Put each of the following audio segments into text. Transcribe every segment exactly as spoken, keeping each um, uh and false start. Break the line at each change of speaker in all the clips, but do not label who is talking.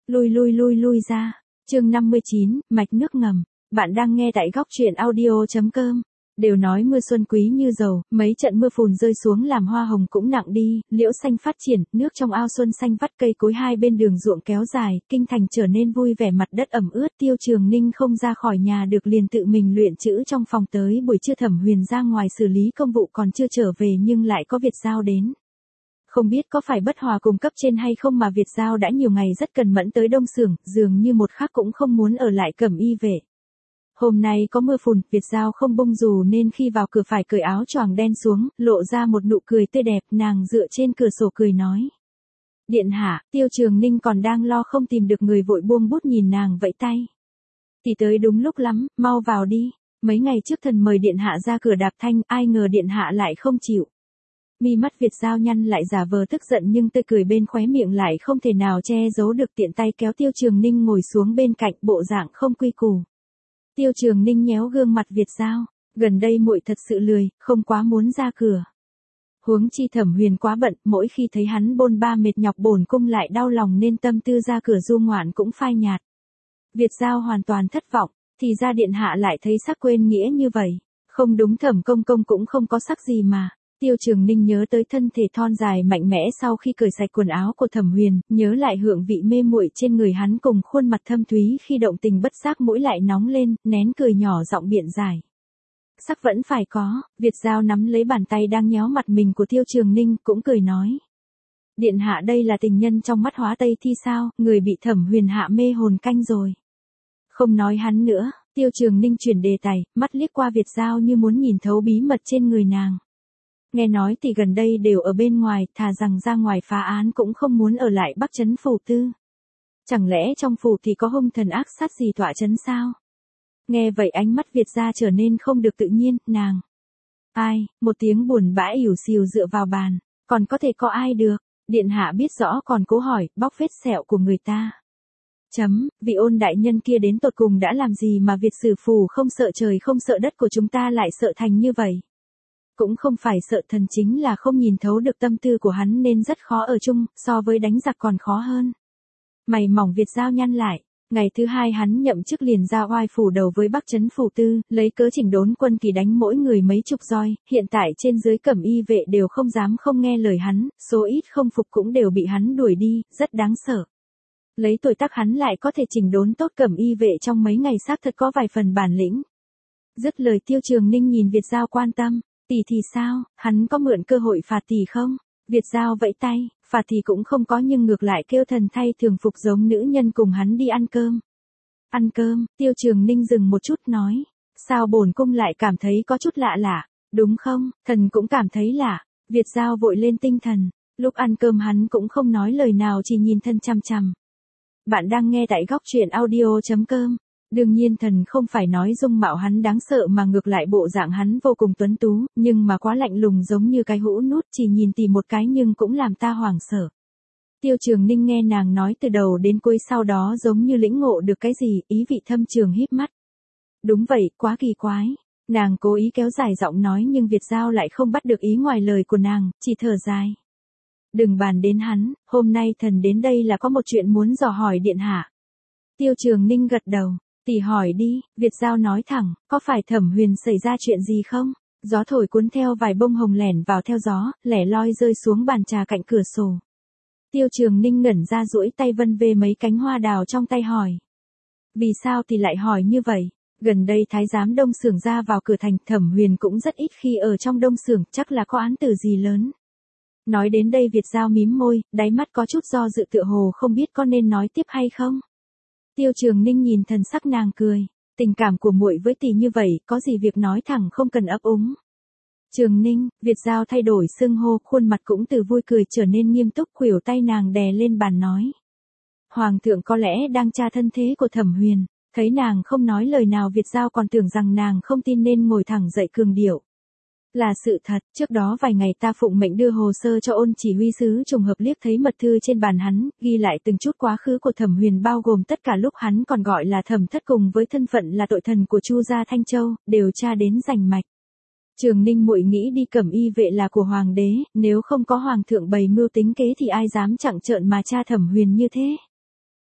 Lui lui lui lui ra. Chương năm mươi chín, mạch nước ngầm. Bạn đang nghe tại góc truyện audio chấm com. Đều nói mưa xuân quý như dầu, mấy trận mưa phùn rơi xuống làm hoa hồng cũng nặng đi, liễu xanh phát triển, nước trong ao xuân xanh vắt, cây cối hai bên đường ruộng kéo dài, kinh thành trở nên vui vẻ, mặt đất ẩm ướt. Tiêu Trường Ninh không ra khỏi nhà được liền tự mình luyện chữ trong phòng, tới buổi trưa Thẩm Huyền ra ngoài xử lý công vụ còn chưa trở về nhưng lại có Việt Giao đến. Không biết có phải bất hòa cùng cấp trên hay không mà Việt Giao đã nhiều ngày rất cần mẫn tới Đông Xưởng, dường như một khắc cũng không muốn ở lại Cẩm Y Vệ. Hôm nay có mưa phùn, Việt Giao không bông dù nên khi vào cửa phải cởi áo choàng đen xuống, lộ ra một nụ cười tươi đẹp, nàng dựa trên cửa sổ cười nói. Điện hạ, Tiêu Trường Ninh còn đang lo không tìm được người vội buông bút nhìn nàng vẫy tay. Thì tới đúng lúc lắm, mau vào đi, mấy ngày trước thần mời điện hạ ra cửa đạp thanh, ai ngờ điện hạ lại không chịu. Mi mắt Việt Giao nhăn lại giả vờ tức giận nhưng tươi cười bên khóe miệng lại không thể nào che giấu được, tiện tay kéo Tiêu Trường Ninh ngồi xuống bên cạnh, bộ dạng không quy củ. Tiêu Trường Ninh nhéo gương mặt Việt Giao, gần đây muội thật sự lười, không quá muốn ra cửa. Huống chi Thẩm Huyền quá bận, mỗi khi thấy hắn bôn ba mệt nhọc bổn cung lại đau lòng nên tâm tư ra cửa du ngoạn cũng phai nhạt. Việt Giao hoàn toàn thất vọng, thì ra điện hạ lại thấy sắc quên nghĩa như vậy. Không đúng, Thẩm công công cũng không có sắc gì mà. Tiêu Trường Ninh nhớ tới thân thể thon dài mạnh mẽ sau khi cởi sạch quần áo của Thẩm Huyền, nhớ lại hương vị mê muội trên người hắn cùng khuôn mặt thâm thúy khi động tình bất giác mũi lại nóng lên, nén cười nhỏ giọng biện giải. Sắc vẫn phải có, Việt Giao nắm lấy bàn tay đang nhéo mặt mình của Tiêu Trường Ninh cũng cười nói. Điện hạ đây là tình nhân trong mắt Hóa Tây thi sao, người bị Thẩm Huyền hạ mê hồn canh rồi. Không nói hắn nữa, Tiêu Trường Ninh chuyển đề tài, mắt liếc qua Việt Giao như muốn nhìn thấu bí mật trên người nàng. Nghe nói thì gần đây đều ở bên ngoài, thà rằng ra ngoài phá án cũng không muốn ở lại Bắc Trấn phủ tư. Chẳng lẽ trong phủ thì có hung thần ác sát gì tọa trấn sao? Nghe vậy ánh mắt Việt Gia trở nên không được tự nhiên, nàng. Ai, một tiếng buồn bã ỉu xìu dựa vào bàn, còn có thể có ai được, điện hạ biết rõ còn cố hỏi, bóc vết sẹo của người ta. Chấm, vị ôn đại nhân kia đến tột cùng đã làm gì mà Việt sử phủ không sợ trời không sợ đất của chúng ta lại sợ thành như vậy? Cũng không phải sợ thần, chính là không nhìn thấu được tâm tư của hắn nên rất khó ở chung, so với đánh giặc còn khó hơn. Mày mỏng Việt Giao nhăn lại, ngày thứ hai hắn nhậm chức liền ra oai phủ đầu với Bắc Trấn phủ tư, lấy cớ chỉnh đốn quân kỳ đánh mỗi người mấy chục roi, hiện tại trên dưới Cẩm Y Vệ đều không dám không nghe lời hắn, số ít không phục cũng đều bị hắn đuổi đi, rất đáng sợ. Lấy tuổi tác hắn lại có thể chỉnh đốn tốt Cẩm Y Vệ trong mấy ngày xác thật có vài phần bản lĩnh. Dứt lời Tiêu Trường Ninh nhìn Việt Giao quan tâm. Tỷ thì sao, hắn có mượn cơ hội phạt tỷ không? Việt Giao vẫy tay, phạt thì cũng không có nhưng ngược lại kêu thần thay thường phục giống nữ nhân cùng hắn đi ăn cơm. Ăn cơm, Tiêu Trường Ninh dừng một chút nói. Sao bổn cung lại cảm thấy có chút lạ lạ, đúng không? Thần cũng cảm thấy lạ. Việt Giao vội lên tinh thần, lúc ăn cơm hắn cũng không nói lời nào chỉ nhìn thân chằm chằm. Bạn đang nghe tại góc truyện audio chấm com. Đương nhiên thần không phải nói dung mạo hắn đáng sợ mà ngược lại bộ dạng hắn vô cùng tuấn tú, nhưng mà quá lạnh lùng giống như cái hũ nút, chỉ nhìn tỉ một cái nhưng cũng làm ta hoảng sợ. Tiêu Trường Ninh nghe nàng nói từ đầu đến cuối sau đó giống như lĩnh ngộ được cái gì, ý vị thâm trường híp mắt. Đúng vậy, quá kỳ quái. Nàng cố ý kéo dài giọng nói nhưng Việt Giao lại không bắt được ý ngoài lời của nàng, chỉ thở dài. Đừng bàn đến hắn, hôm nay thần đến đây là có một chuyện muốn dò hỏi điện hạ. Tiêu Trường Ninh gật đầu. Tỷ hỏi đi, Việt Giao nói thẳng, có phải Thẩm Huyền xảy ra chuyện gì không? Gió thổi cuốn theo vài bông hồng lẻn vào theo gió, lẻ loi rơi xuống bàn trà cạnh cửa sổ. Tiêu Trường Ninh ngẩn ra duỗi tay vân về mấy cánh hoa đào trong tay hỏi. Vì sao thì lại hỏi như vậy? Gần đây thái giám Đông Xưởng ra vào cửa thành, Thẩm Huyền cũng rất ít khi ở trong Đông Xưởng, chắc là có án tử gì lớn. Nói đến đây Việt Giao mím môi, đáy mắt có chút do dự tựa hồ không biết có nên nói tiếp hay không. Tiêu Trường Ninh nhìn thần sắc nàng cười, tình cảm của muội với tỷ như vậy, có gì việc nói thẳng không cần ấp úng. Trường Ninh, Việt Giao thay đổi xưng hô, khuôn mặt cũng từ vui cười trở nên nghiêm túc, khuỷu tay nàng đè lên bàn nói. Hoàng thượng có lẽ đang tra thân thế của Thẩm Huyền, thấy nàng không nói lời nào Việt Giao còn tưởng rằng nàng không tin nên ngồi thẳng dậy cường điệu. Là sự thật, trước đó vài ngày ta phụng mệnh đưa hồ sơ cho Ôn chỉ huy sứ trùng hợp liếc thấy mật thư trên bàn hắn, ghi lại từng chút quá khứ của Thẩm Huyền bao gồm tất cả lúc hắn còn gọi là Thẩm Thất cùng với thân phận là tội thần của Chu gia Thanh Châu, đều tra đến rành mạch. Trường Ninh muội nghĩ đi Cẩm Y Vệ là của hoàng đế, nếu không có hoàng thượng bày mưu tính kế thì ai dám chặng trợn mà tra Thẩm Huyền như thế.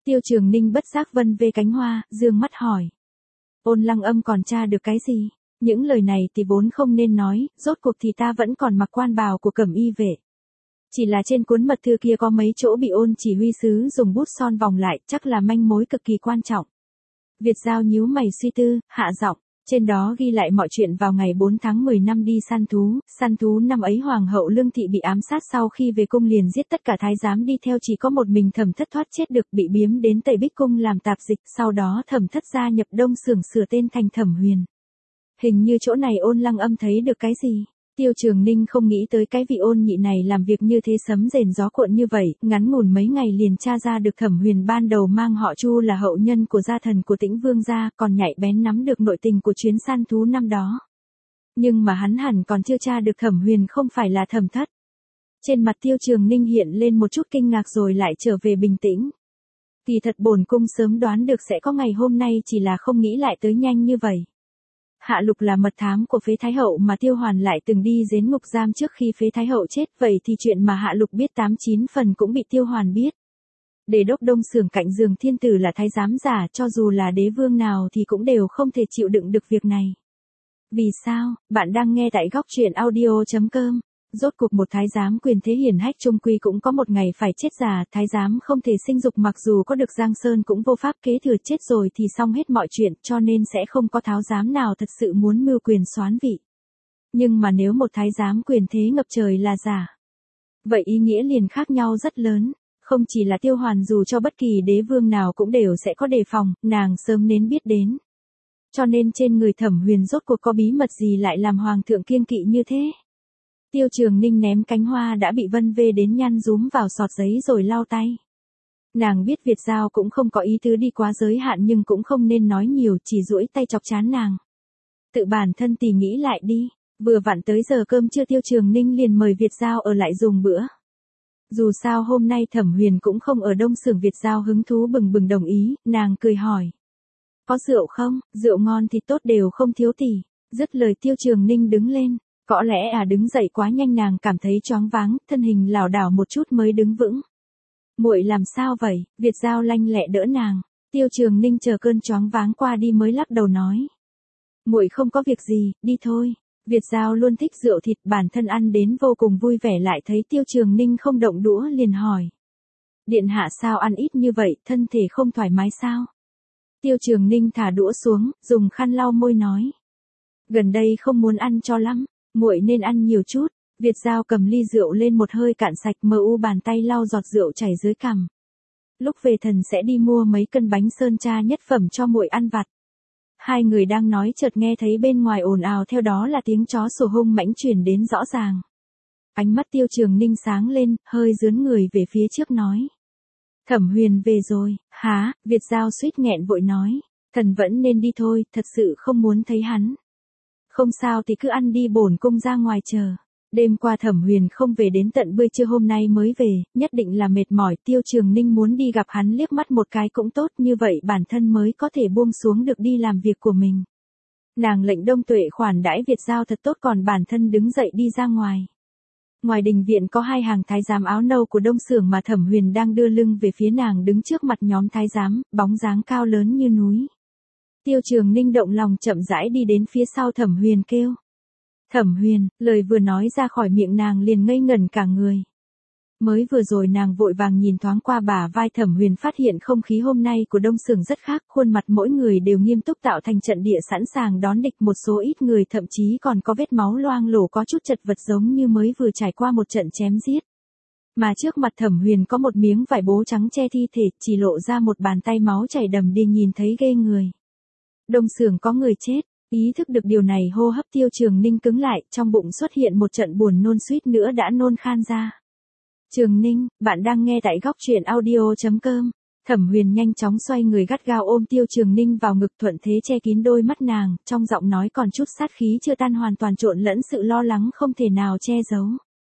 Tiêu Trường Ninh bất giác vân vê cánh hoa, dương mắt hỏi. Ôn Lăng Âm còn tra được cái gì? Những lời này thì vốn không nên nói, rốt cuộc thì ta vẫn còn mặc quan bào của cẩm y vệ. Chỉ là trên cuốn mật thư kia có mấy chỗ bị Ôn chỉ huy sứ dùng bút son vòng lại, chắc là manh mối cực kỳ quan trọng. Việt Giao nhíu mày suy tư, hạ giọng. Trên đó ghi lại mọi chuyện vào ngày bốn tháng mười năm đi săn thú, săn thú năm ấy Hoàng hậu Lương Thị bị ám sát, sau khi về cung liền giết tất cả thái giám đi theo, chỉ có một mình Thẩm Thất thoát chết được, bị biếm đến Tây Bích cung làm tạp dịch, sau đó Thẩm Thất gia nhập Đông Xưởng sửa tên thành Thẩm Huyền. Hình như chỗ này Ôn Lăng Âm thấy được cái gì? Tiêu Trường Ninh không nghĩ tới cái vị Ôn nhị này làm việc như thế, sấm rền gió cuộn như vậy, ngắn ngủn mấy ngày liền tra ra được Thẩm Huyền ban đầu mang họ Chu là hậu nhân của gia thần của Tĩnh Vương gia, còn nhạy bén nắm được nội tình của chuyến săn thú năm đó. Nhưng mà hắn hẳn còn chưa tra được Thẩm Huyền không phải là Thẩm Thất. Trên mặt Tiêu Trường Ninh hiện lên một chút kinh ngạc rồi lại trở về bình tĩnh. Kỳ thật bổn cung sớm đoán được sẽ có ngày hôm nay, chỉ là không nghĩ lại tới nhanh như vậy. Hạ Lục là mật thám của Phế Thái Hậu mà Tiêu Hoàn lại từng đi giếng ngục giam trước khi Phế Thái Hậu chết, vậy thì chuyện mà Hạ Lục biết tám chín phần cũng bị Tiêu Hoàn biết. Đề đốc Đông Xưởng cạnh giường thiên tử là thái giám giả, cho dù là đế vương nào thì cũng đều không thể chịu đựng được việc này. Vì sao? Bạn đang nghe tại góc truyện audio chấm com. Rốt cuộc một thái giám quyền thế hiển hách trung quy cũng có một ngày phải chết già, thái giám không thể sinh dục, mặc dù có được Giang Sơn cũng vô pháp kế thừa, chết rồi thì xong hết mọi chuyện, cho nên sẽ không có thái giám nào thật sự muốn mưu quyền soán vị. Nhưng mà nếu một thái giám quyền thế ngập trời là giả, vậy ý nghĩa liền khác nhau rất lớn. Không chỉ là Tiêu Hoàn, dù cho bất kỳ đế vương nào cũng đều sẽ có đề phòng, nàng sớm nên biết đến. Cho nên trên người Thẩm Huyền rốt cuộc có bí mật gì lại làm hoàng thượng kiêng kỵ như thế? Tiêu Trường Ninh ném cánh hoa đã bị vân vê đến nhăn rúm vào sọt giấy rồi lau tay. Nàng biết Việt Giao cũng không có ý tứ đi quá giới hạn, nhưng cũng không nên nói nhiều, chỉ duỗi tay chọc chán nàng. Tự bản thân tỉ nghĩ lại đi, vừa vặn tới giờ cơm trưa Tiêu Trường Ninh liền mời Việt Giao ở lại dùng bữa. Dù sao hôm nay Thẩm Huyền cũng không ở Đông Xưởng, Việt Giao hứng thú bừng bừng đồng ý, nàng cười hỏi. Có rượu không? Rượu ngon thì tốt, đều không thiếu tỷ. Dứt lời Tiêu Trường Ninh đứng lên. Có lẽ à đứng dậy quá nhanh, nàng cảm thấy choáng váng, thân hình lảo đảo một chút mới đứng vững. Muội làm sao vậy? Việt Giao lanh lẹ đỡ nàng. Tiêu Trường Ninh chờ cơn choáng váng qua đi mới lắc đầu nói. Muội không có việc gì, đi thôi. Việt Giao luôn thích rượu thịt, bản thân ăn đến vô cùng vui vẻ, lại thấy Tiêu Trường Ninh không động đũa liền hỏi. Điện hạ sao ăn ít như vậy, thân thể không thoải mái sao? Tiêu Trường Ninh thả đũa xuống, dùng khăn lau môi nói. Gần đây không muốn ăn cho lắm. Muội nên ăn nhiều chút. Việt Giao cầm ly rượu lên một hơi cạn sạch, mờ u bàn tay lau giọt rượu chảy dưới cằm. Lúc về thần sẽ đi mua mấy cân bánh sơn tra nhất phẩm cho muội ăn vặt. Hai người đang nói chợt nghe thấy bên ngoài ồn ào, theo đó là tiếng chó sủa hung mãnh truyền đến rõ ràng. Ánh mắt Tiêu Trường Ninh sáng lên, hơi dướn người về phía trước nói. Thẩm Huyền về rồi. Hả? Việt Giao suýt nghẹn vội nói. Thần vẫn nên đi thôi, thật sự không muốn thấy hắn. Không sao thì cứ ăn đi, bổn cung ra ngoài chờ. Đêm qua Thẩm Huyền không về, đến tận bữa trưa hôm nay mới về, nhất định là mệt mỏi. Tiêu Trường Ninh muốn đi gặp hắn liếc mắt một cái cũng tốt, như vậy bản thân mới có thể buông xuống được đi làm việc của mình. Nàng lệnh Đông Tuệ khoản đãi Việt Giao thật tốt, còn bản thân đứng dậy đi ra ngoài. Ngoài đình viện có hai hàng thái giám áo nâu của Đông Xưởng mà Thẩm Huyền đang đưa lưng về phía nàng, đứng trước mặt nhóm thái giám, bóng dáng cao lớn như núi. Tiêu Trường Ninh động lòng chậm rãi đi đến phía sau Thẩm Huyền kêu. Thẩm Huyền, lời vừa nói ra khỏi miệng nàng liền ngây ngẩn cả người. Mới vừa rồi nàng vội vàng nhìn thoáng qua bả vai Thẩm Huyền, phát hiện không khí hôm nay của Đông Xưởng rất khác, khuôn mặt mỗi người đều nghiêm túc tạo thành trận địa sẵn sàng đón địch, một số ít người thậm chí còn có vết máu loang lổ, có chút chật vật giống như mới vừa trải qua một trận chém giết. Mà trước mặt Thẩm Huyền có một miếng vải bố trắng che thi thể, chỉ lộ ra một bàn tay máu chảy đầm đìa, nhìn thấy ghê người. Đông Xưởng có người chết. Ý thức được điều này, hô hấp Tiêu Trường Ninh cứng lại, trong bụng xuất hiện một trận buồn nôn, suýt nữa đã nôn khan ra. Trường Ninh, bạn đang nghe tại góc truyện audio chấm com. Thẩm Huyền nhanh chóng xoay người gắt gao ôm Tiêu Trường Ninh vào ngực, thuận thế che kín đôi mắt nàng, trong giọng nói còn chút sát khí chưa tan, hoàn toàn trộn lẫn sự lo lắng không thể nào che giấu.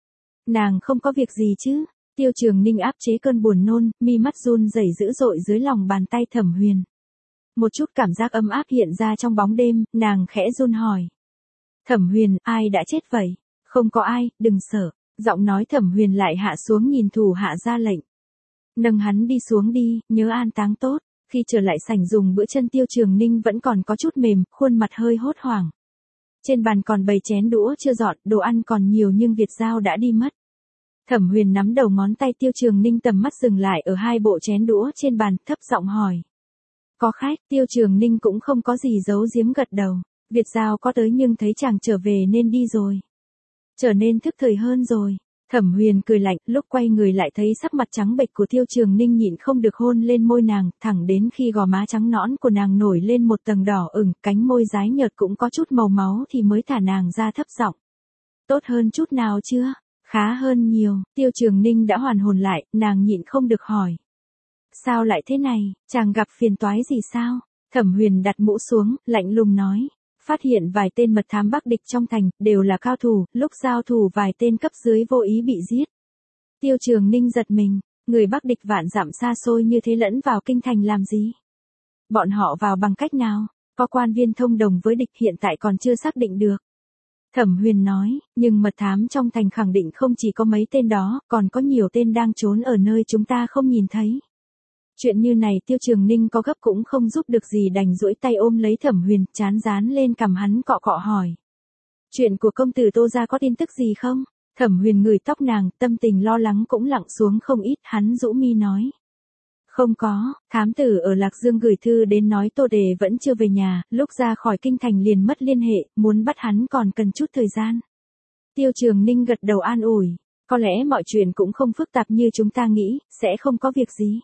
Nàng không có việc gì chứ? Tiêu Trường Ninh áp chế cơn buồn nôn, mi mắt run rẩy dữ dội dưới lòng bàn tay Thẩm Huyền. Một chút cảm giác ấm áp hiện ra trong bóng đêm, nàng khẽ run hỏi. Thẩm Huyền, ai đã chết vậy? Không có ai, đừng sợ. Giọng nói Thẩm Huyền lại hạ xuống, nhìn thủ hạ ra lệnh. Nâng hắn đi xuống đi, nhớ an táng tốt. Khi trở lại sảnh dùng bữa chân Tiêu Trường Ninh vẫn còn có chút mềm, khuôn mặt hơi hốt hoảng. Trên bàn còn bày chén đũa chưa dọn, đồ ăn còn nhiều nhưng Việt Dao đã đi mất. Thẩm Huyền nắm đầu ngón tay Tiêu Trường Ninh, tầm mắt dừng lại ở hai bộ chén đũa trên bàn, thấp giọng hỏi. Có khách? Tiêu Trường Ninh cũng không có gì giấu giếm, gật đầu. Việt Dao có tới nhưng thấy chàng trở về nên đi rồi. Trở nên thức thời hơn rồi. Thẩm Huyền cười lạnh, lúc quay người lại thấy sắc mặt trắng bệch của Tiêu Trường Ninh, nhịn không được hôn lên môi nàng, thẳng đến khi gò má trắng nõn của nàng nổi lên một tầng đỏ ửng, cánh môi dái nhợt cũng có chút màu máu thì mới thả nàng ra, thấp giọng. Tốt hơn chút nào chưa? Khá hơn nhiều. Tiêu Trường Ninh đã hoàn hồn lại, nàng nhịn không được hỏi. Sao lại thế này, chàng gặp phiền toái gì sao? Thẩm Huyền đặt mũ xuống, lạnh lùng nói. Phát hiện vài tên mật thám Bắc địch trong thành, đều là cao thủ, lúc giao thủ vài tên cấp dưới vô ý bị giết. Tiêu Trường Ninh giật mình, người Bắc địch vạn dặm xa xôi như thế lẫn vào kinh thành làm gì? Bọn họ vào bằng cách nào? Có quan viên thông đồng với địch, hiện tại còn chưa xác định được. Thẩm Huyền nói, nhưng mật thám trong thành khẳng định không chỉ có mấy tên đó, còn có nhiều tên đang trốn ở nơi chúng ta không nhìn thấy. Chuyện như này Tiêu Trường Ninh có gấp cũng không giúp được gì, đành duỗi tay ôm lấy Thẩm Huyền, trán dán lên cằm hắn, cọ cọ hỏi. Chuyện của công tử Tô gia có tin tức gì không? Thẩm Huyền ngửi tóc nàng, tâm tình lo lắng cũng lặng xuống không ít, hắn rũ mi nói. Không có, thám tử ở Lạc Dương gửi thư đến nói Tô Đề vẫn chưa về nhà, lúc ra khỏi kinh thành liền mất liên hệ, muốn bắt hắn còn cần chút thời gian. Tiêu Trường Ninh gật đầu an ủi, có lẽ mọi chuyện cũng không phức tạp như chúng ta nghĩ, sẽ không có việc gì.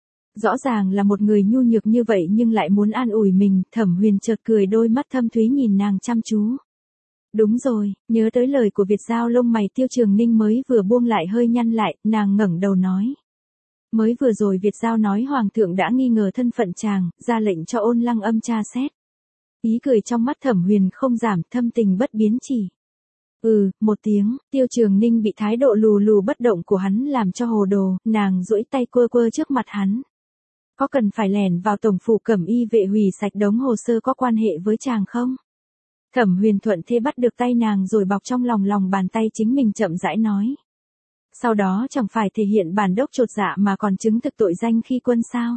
Rõ ràng là một người nhu nhược như vậy nhưng lại muốn an ủi mình, Thẩm Huyền chợt cười, đôi mắt thâm thúy nhìn nàng chăm chú. Đúng rồi, nhớ tới lời của Việt Dao, lông mày Tiêu Trường Ninh mới vừa buông lại hơi nhăn lại, nàng ngẩng đầu nói. Mới vừa rồi Việt Dao nói Hoàng thượng đã nghi ngờ thân phận chàng, ra lệnh cho Ôn Lăng Âm tra xét. Ý cười trong mắt Thẩm Huyền không giảm, thâm tình bất biến chỉ. Ừ, một tiếng, Tiêu Trường Ninh bị thái độ lù lù bất động của hắn làm cho hồ đồ, nàng duỗi tay quơ quơ trước mặt hắn. Có cần phải lẻn vào tổng phủ Cẩm Y vệ hủy sạch đống hồ sơ có quan hệ với chàng không? Thẩm Huyền thuận thế bắt được tay nàng rồi bọc trong lòng lòng bàn tay chính mình, chậm rãi nói. Sau đó chẳng phải thể hiện bản đốc chột dạ mà còn chứng thực tội danh khi quân sao?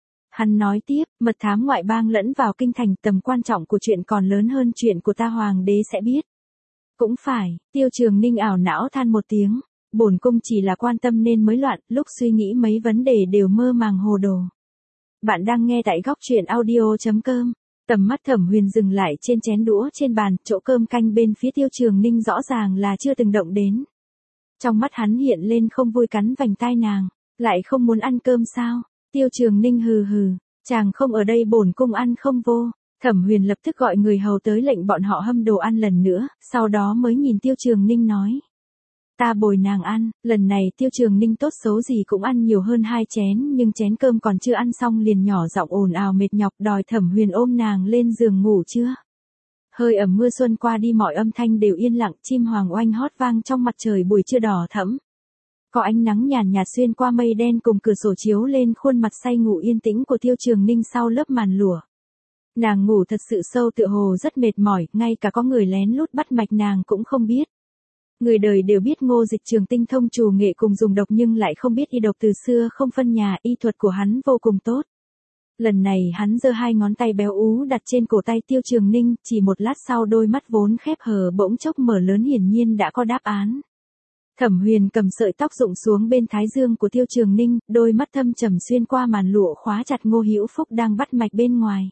Hắn nói tiếp, mật thám ngoại bang lẫn vào kinh thành, tầm quan trọng của chuyện còn lớn hơn chuyện của ta hoàng đế sẽ biết. Cũng phải, Tiêu Trường Ninh ảo não than một tiếng, bổn cung chỉ là quan tâm nên mới loạn, lúc suy nghĩ mấy vấn đề đều mơ màng hồ đồ. Bạn đang nghe tại góc truyện audio chấm com. Tầm mắt Thẩm Huyền dừng lại trên chén đũa trên bàn, chỗ cơm canh bên phía Tiêu Trường Ninh rõ ràng là chưa từng động đến. Trong mắt hắn hiện lên không vui, cắn vành tai nàng, lại không muốn ăn cơm sao? Tiêu Trường Ninh hừ hừ, chàng không ở đây bổn cung ăn không vô. Thẩm Huyền lập tức gọi người hầu tới lệnh bọn họ hâm đồ ăn lần nữa, sau đó mới nhìn Tiêu Trường Ninh nói. Ta bồi nàng ăn, lần này Tiêu Trường Ninh tốt xấu gì cũng ăn nhiều hơn hai chén, nhưng chén cơm còn chưa ăn xong liền nhỏ giọng ồn ào mệt nhọc đòi Thẩm Huyền ôm nàng lên giường ngủ chưa. Hơi ẩm mưa xuân qua đi, mọi âm thanh đều yên lặng, chim hoàng oanh hót vang trong mặt trời buổi trưa đỏ thẫm. Có ánh nắng nhàn nhạt xuyên qua mây đen cùng cửa sổ chiếu lên khuôn mặt say ngủ yên tĩnh của Tiêu Trường Ninh sau lớp màn lụa. Nàng ngủ thật sự sâu, tựa hồ rất mệt mỏi, ngay cả có người lén lút bắt mạch nàng cũng không biết. Người đời đều biết Ngô Dịch Trường tinh thông trù nghệ cùng dùng độc nhưng lại không biết y độc, từ xưa không phân nhà, y thuật của hắn vô cùng tốt. Lần này hắn giơ hai ngón tay béo ú đặt trên cổ tay Tiêu Trường Ninh, chỉ một lát sau đôi mắt vốn khép hờ bỗng chốc mở lớn, hiển nhiên đã có đáp án. Thẩm Huyền cầm sợi tóc rụng xuống bên thái dương của Tiêu Trường Ninh, đôi mắt thâm trầm xuyên qua màn lụa khóa chặt Ngô Hữu Phúc đang bắt mạch bên ngoài.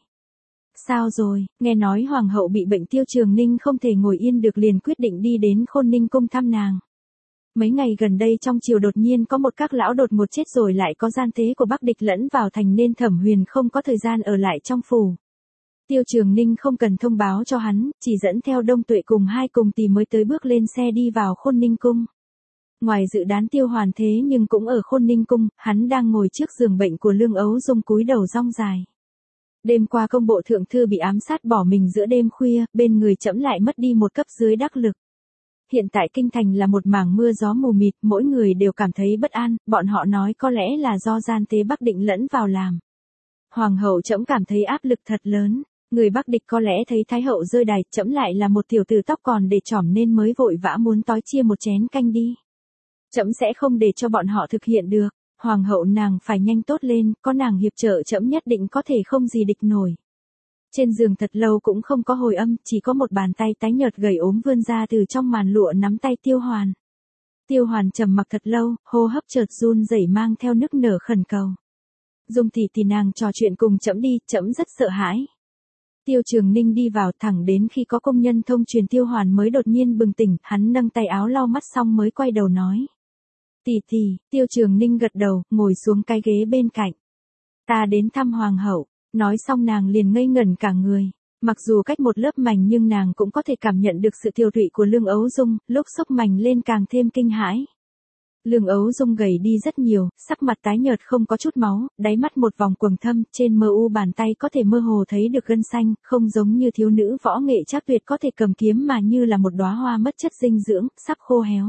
Sao rồi, nghe nói hoàng hậu bị bệnh, Tiêu Trường Ninh không thể ngồi yên được, liền quyết định đi đến Khôn Ninh cung thăm nàng. Mấy ngày gần đây trong triều đột nhiên có một các lão đột ngột chết, rồi lại có gian tế của Bắc địch lẫn vào thành, nên Thẩm Huyền không có thời gian ở lại trong phủ. Tiêu Trường Ninh không cần thông báo cho hắn, chỉ dẫn theo Đông Tuệ cùng hai cùng tỷ mới tới bước lên xe đi vào Khôn Ninh cung. Ngoài dự đoán Tiêu Hoàn thế nhưng cũng ở Khôn Ninh cung, hắn đang ngồi trước giường bệnh của Lương Ấu Dung cúi đầu rong dài. Đêm qua công bộ thượng thư bị ám sát bỏ mình giữa đêm khuya, bên người trẫm lại mất đi một cấp dưới đắc lực. Hiện tại kinh thành là một mảng mưa gió mù mịt, mỗi người đều cảm thấy bất an, bọn họ nói có lẽ là do gian tế Bắc định lẫn vào làm. Hoàng hậu trẫm cảm thấy áp lực thật lớn, người Bắc địch có lẽ thấy thái hậu rơi đài, trẫm lại là một tiểu tử tóc còn để trỏm nên mới vội vã muốn tói chia một chén canh đi. Trẫm sẽ không để cho bọn họ thực hiện được. Hoàng hậu nàng phải nhanh tốt lên, có nàng hiệp trợ trẫm nhất định có thể không gì địch nổi. Trên giường thật lâu cũng không có hồi âm, chỉ có một bàn tay tái nhợt gầy ốm vươn ra từ trong màn lụa nắm tay Tiêu Hoàn. Tiêu Hoàn trầm mặc thật lâu, hô hấp chợt run rẩy mang theo nức nở khẩn cầu. Dung tỷ tỷ nàng trò chuyện cùng trẫm đi, trẫm rất sợ hãi. Tiêu Trường Ninh đi vào thẳng đến khi có công nhân thông truyền Tiêu Hoàn mới đột nhiên bừng tỉnh, hắn nâng tay áo lau mắt xong mới quay đầu nói. Tỷ tỷ, Tiêu Trường Ninh gật đầu, ngồi xuống cái ghế bên cạnh. Ta đến thăm Hoàng hậu, nói xong nàng liền ngây ngẩn cả người. Mặc dù cách một lớp mảnh nhưng nàng cũng có thể cảm nhận được sự tiêu tụy của Lương Ấu Dung, lúc xốc mảnh lên càng thêm kinh hãi. Lương Ấu Dung gầy đi rất nhiều, sắc mặt tái nhợt không có chút máu, đáy mắt một vòng quầng thâm, trên mờ u bàn tay có thể mơ hồ thấy được gân xanh, không giống như thiếu nữ võ nghệ chắc tuyệt có thể cầm kiếm mà như là một đóa hoa mất chất dinh dưỡng, sắp khô héo.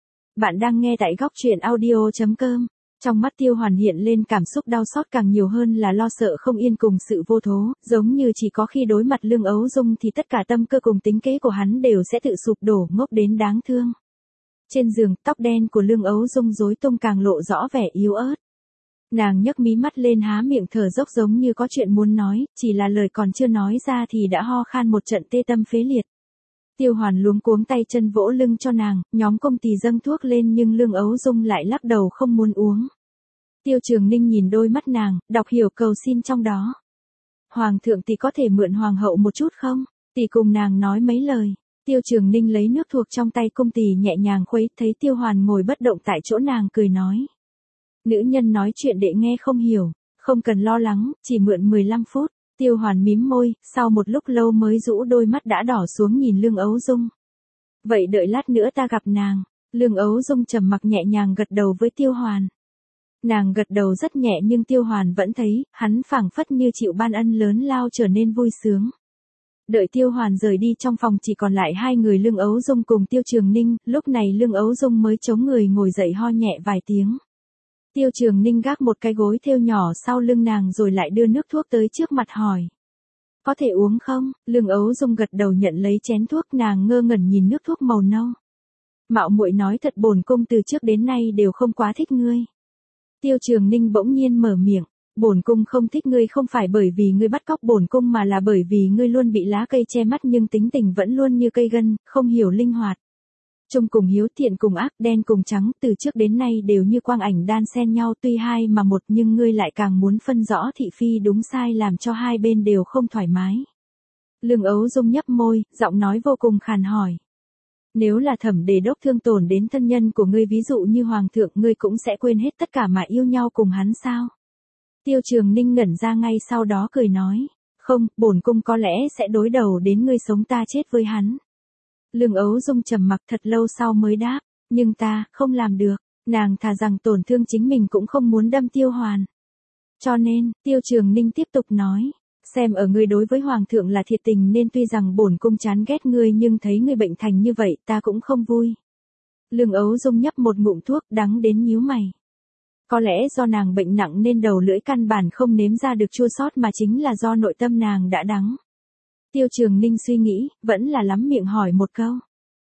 Bạn đang nghe tại góc truyện audio chấm com. Trong mắt Tiêu Hoàn hiện lên cảm xúc đau xót càng nhiều hơn là lo sợ không yên cùng sự vô thố, giống như chỉ có khi đối mặt Lương Ấu Dung thì tất cả tâm cơ cùng tính kế của hắn đều sẽ tự sụp đổ, ngốc đến đáng thương. Trên giường, tóc đen của Lương Ấu Dung rối tung càng lộ rõ vẻ yếu ớt. Nàng nhấc mí mắt lên há miệng thở dốc giống như có chuyện muốn nói, chỉ là lời còn chưa nói ra thì đã ho khan một trận tê tâm phế liệt. Tiêu Hoàn luống cuống tay chân vỗ lưng cho nàng, nhóm công tỳ dâng thuốc lên nhưng Lương Ấu Dung lại lắc đầu không muốn uống. Tiêu Trường Ninh nhìn đôi mắt nàng, đọc hiểu cầu xin trong đó. Hoàng thượng tỷ có thể mượn hoàng hậu một chút không? Tỷ cùng nàng nói mấy lời. Tiêu Trường Ninh lấy nước thuộc trong tay cung tỳ nhẹ nhàng khuấy, thấy Tiêu Hoàn ngồi bất động tại chỗ nàng cười nói. Nữ nhân nói chuyện đệ nghe không hiểu, không cần lo lắng, chỉ mượn mười lăm phút. Tiêu Hoàn mím môi, sau một lúc lâu mới rũ đôi mắt đã đỏ xuống nhìn Lương Ấu Dung. Vậy đợi lát nữa ta gặp nàng. Lương Ấu Dung trầm mặc nhẹ nhàng gật đầu với Tiêu Hoàn. Nàng gật đầu rất nhẹ nhưng Tiêu Hoàn vẫn thấy, hắn phảng phất như chịu ban ân lớn lao trở nên vui sướng. Đợi Tiêu Hoàn rời đi trong phòng chỉ còn lại hai người Lương Ấu Dung cùng Tiêu Trường Ninh, lúc này Lương Ấu Dung mới chống người ngồi dậy ho nhẹ vài tiếng. Tiêu Trường Ninh gác một cái gối thêu nhỏ sau lưng nàng rồi lại đưa nước thuốc tới trước mặt hỏi. Có thể uống không? Lương Ấu Dung gật đầu nhận lấy chén thuốc, nàng ngơ ngẩn nhìn nước thuốc màu nâu. Mạo muội nói thật, bổn cung từ trước đến nay đều không quá thích ngươi. Tiêu Trường Ninh bỗng nhiên mở miệng. Bổn cung không thích ngươi không phải bởi vì ngươi bắt cóc bổn cung mà là bởi vì ngươi luôn bị lá cây che mắt nhưng tính tình vẫn luôn như cây gân, không hiểu linh hoạt. Trung cùng hiếu, thiện cùng ác, đen cùng trắng, từ trước đến nay đều như quang ảnh đan xen nhau, tuy hai mà một nhưng ngươi lại càng muốn phân rõ thị phi đúng sai làm cho hai bên đều không thoải mái. Lương Ấu Dung nhấp môi, giọng nói vô cùng khàn hỏi. Nếu là Thẩm Đề Đốc thương tổn đến thân nhân của ngươi ví dụ như hoàng thượng, ngươi cũng sẽ quên hết tất cả mà yêu nhau cùng hắn sao? Tiêu Trường Ninh ngẩn ra ngay sau đó cười nói. Không, bổn cung có lẽ sẽ đối đầu đến ngươi sống ta chết với hắn. Lương Ấu Dung trầm mặc thật lâu sau mới đáp. Nhưng ta, không làm được. Nàng thà rằng tổn thương chính mình cũng không muốn đâm Tiêu Hoàn. Cho nên, Tiêu Trường Ninh tiếp tục nói. Xem ở ngươi đối với hoàng thượng là thiệt tình nên tuy rằng bổn cung chán ghét ngươi nhưng thấy ngươi bệnh thành như vậy ta cũng không vui. Lương Ấu Dung nhấp một ngụm thuốc đắng đến nhíu mày. Có lẽ do nàng bệnh nặng nên đầu lưỡi căn bản không nếm ra được chua xót mà chính là do nội tâm nàng đã đắng. Tiêu Trường Ninh suy nghĩ, vẫn là lắm miệng hỏi một câu.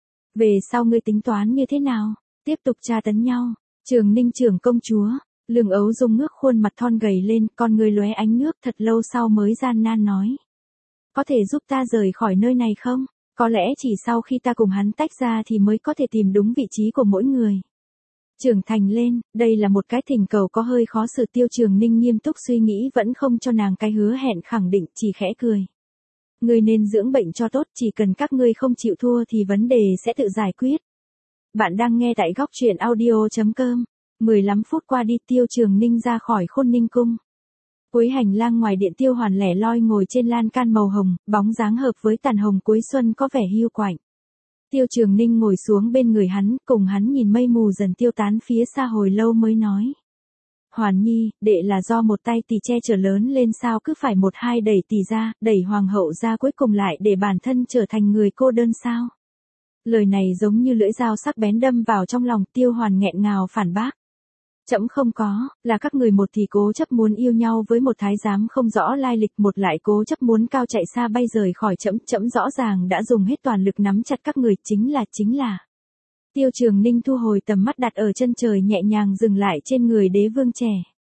Về sau ngươi tính toán như thế nào? Tiếp tục tra tấn nhau. Trường Ninh trưởng công chúa. Lương Ấu Dung ngước khuôn mặt thon gầy lên, con ngươi lóe ánh nước, thật lâu sau mới gian nan nói. Có thể giúp ta rời khỏi nơi này không? Có lẽ chỉ sau khi ta cùng hắn tách ra thì mới có thể tìm đúng vị trí của mỗi người. Trưởng thành lên, đây là một cái thỉnh cầu có hơi khó xử. Tiêu Trường Ninh nghiêm túc suy nghĩ vẫn không cho nàng cái hứa hẹn khẳng định, chỉ khẽ cười. Ngươi nên dưỡng bệnh cho tốt, chỉ cần các ngươi không chịu thua thì vấn đề sẽ tự giải quyết. Bạn đang nghe tại góc truyện audio chấm com. mười lăm phút qua đi, Tiêu Trường Ninh ra khỏi Khôn Ninh cung. Cuối hành lang ngoài điện, Tiêu Hoàn lẻ loi ngồi trên lan can màu hồng, bóng dáng hợp với tàn hồng cuối xuân có vẻ hiu quạnh. Tiêu Trường Ninh ngồi xuống bên người hắn, cùng hắn nhìn mây mù dần tiêu tán phía xa hồi lâu mới nói. Hoàn Nhi, đệ là do một tay tỳ che chở lớn lên sao cứ phải một hai đẩy tỳ ra, đẩy hoàng hậu ra cuối cùng lại để bản thân trở thành người cô đơn sao? Lời này giống như lưỡi dao sắc bén đâm vào trong lòng. Tiêu Hoàn nghẹn ngào phản bác. Trẫm không có, là các người một thì cố chấp muốn yêu nhau với một thái giám không rõ lai lịch, một lại cố chấp muốn cao chạy xa bay rời khỏi trẫm, trẫm rõ ràng đã dùng hết toàn lực nắm chặt các người, chính là chính là Tiêu Trường Ninh thu hồi tầm mắt đặt ở chân trời nhẹ nhàng dừng lại trên người đế vương trẻ.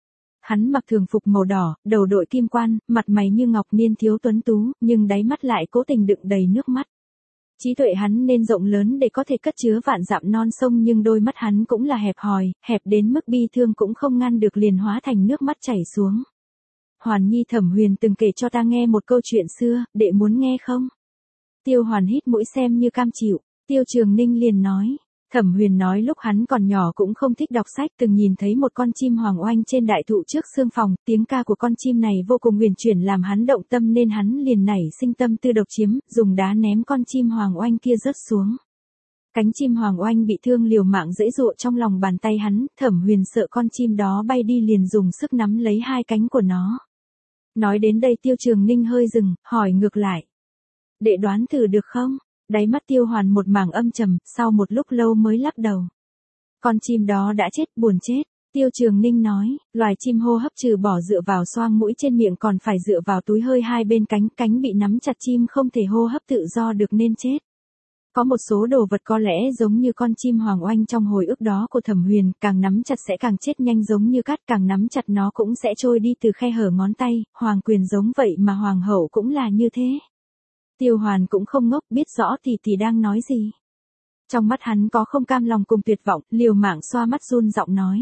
Hắn mặc thường phục màu đỏ, đầu đội kim quan, mặt mày như ngọc niên thiếu tuấn tú, nhưng đáy mắt lại cố tình đựng đầy nước mắt. Trí tuệ hắn nên rộng lớn để có thể cất chứa vạn dặm non sông, nhưng đôi mắt hắn cũng là hẹp hòi, hẹp đến mức bi thương cũng không ngăn được liền hóa thành nước mắt chảy xuống. Hoàn Nhi, Thẩm Huyền từng kể cho ta nghe một câu chuyện xưa, đệ muốn nghe không? Tiêu Hoàn hít mũi xem như cam chịu. Tiêu Trường Ninh liền nói. Thẩm Huyền nói lúc hắn còn nhỏ cũng không thích đọc sách, từng nhìn thấy một con chim hoàng oanh trên đại thụ trước sương phòng, tiếng ca của con chim này vô cùng huyền chuyển làm hắn động tâm nên hắn liền nảy sinh tâm tư độc chiếm, dùng đá ném con chim hoàng oanh kia rớt xuống. Cánh chim hoàng oanh bị thương liều mạng giãy giụa trong lòng bàn tay hắn, Thẩm Huyền sợ con chim đó bay đi liền dùng sức nắm lấy hai cánh của nó. Nói đến đây Tiêu Trường Ninh hơi dừng, hỏi ngược lại. Đệ đoán thử được không? Đáy mắt Tiêu Hoàn một mảng âm trầm, sau một lúc lâu mới lắc đầu. Con chim đó đã chết, buồn chết. Tiêu Trường Ninh nói, loài chim hô hấp trừ bỏ dựa vào xoang mũi trên miệng còn phải dựa vào túi hơi hai bên cánh, cánh bị nắm chặt chim không thể hô hấp tự do được nên chết. Có một số đồ vật có lẽ giống như con chim hoàng oanh trong hồi ức đó của Thẩm Huyền, càng nắm chặt sẽ càng chết nhanh giống như cát, càng nắm chặt nó cũng sẽ trôi đi từ khe hở ngón tay, hoàng quyền giống vậy mà hoàng hậu cũng là như thế. Tiêu Hoàn cũng không ngốc, biết rõ tỷ tỷ đang nói gì. Trong mắt hắn có không cam lòng cùng tuyệt vọng, liều mạng xoa mắt run giọng nói.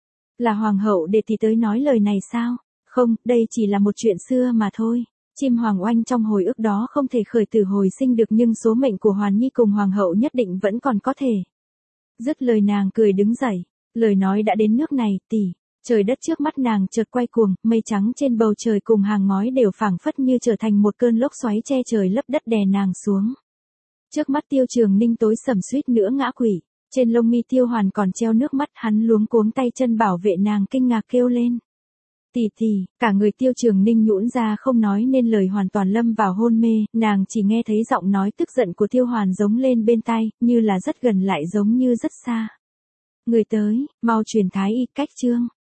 Là hoàng hậu để tỷ tới nói lời này sao? Không, đây chỉ là một chuyện xưa mà thôi. Chim hoàng oanh trong hồi ức đó không thể khởi tử hồi sinh được nhưng số mệnh của Hoàn Nhi cùng hoàng hậu nhất định vẫn còn có thể. Dứt lời nàng cười đứng dậy. Lời nói đã đến nước này, tỷ. Trời đất trước mắt nàng chợt quay cuồng, mây trắng trên bầu trời cùng hàng ngói đều phảng phất như trở thành một cơn lốc xoáy che trời lấp đất đè nàng xuống. Trước mắt Tiêu Trường Ninh tối sầm suýt nữa ngã quỵ, trên lông mi Tiêu Hoàn còn treo nước mắt, hắn luống cuống tay chân bảo vệ nàng kinh ngạc kêu lên. Tỷ tỷ, cả người Tiêu Trường Ninh nhũn ra không nói nên lời, hoàn toàn lâm vào hôn mê, nàng chỉ nghe thấy giọng nói tức giận của Tiêu Hoàn giống lên bên tai, như là rất gần lại giống như rất xa. Người tới, mau truyền thái y cách chương.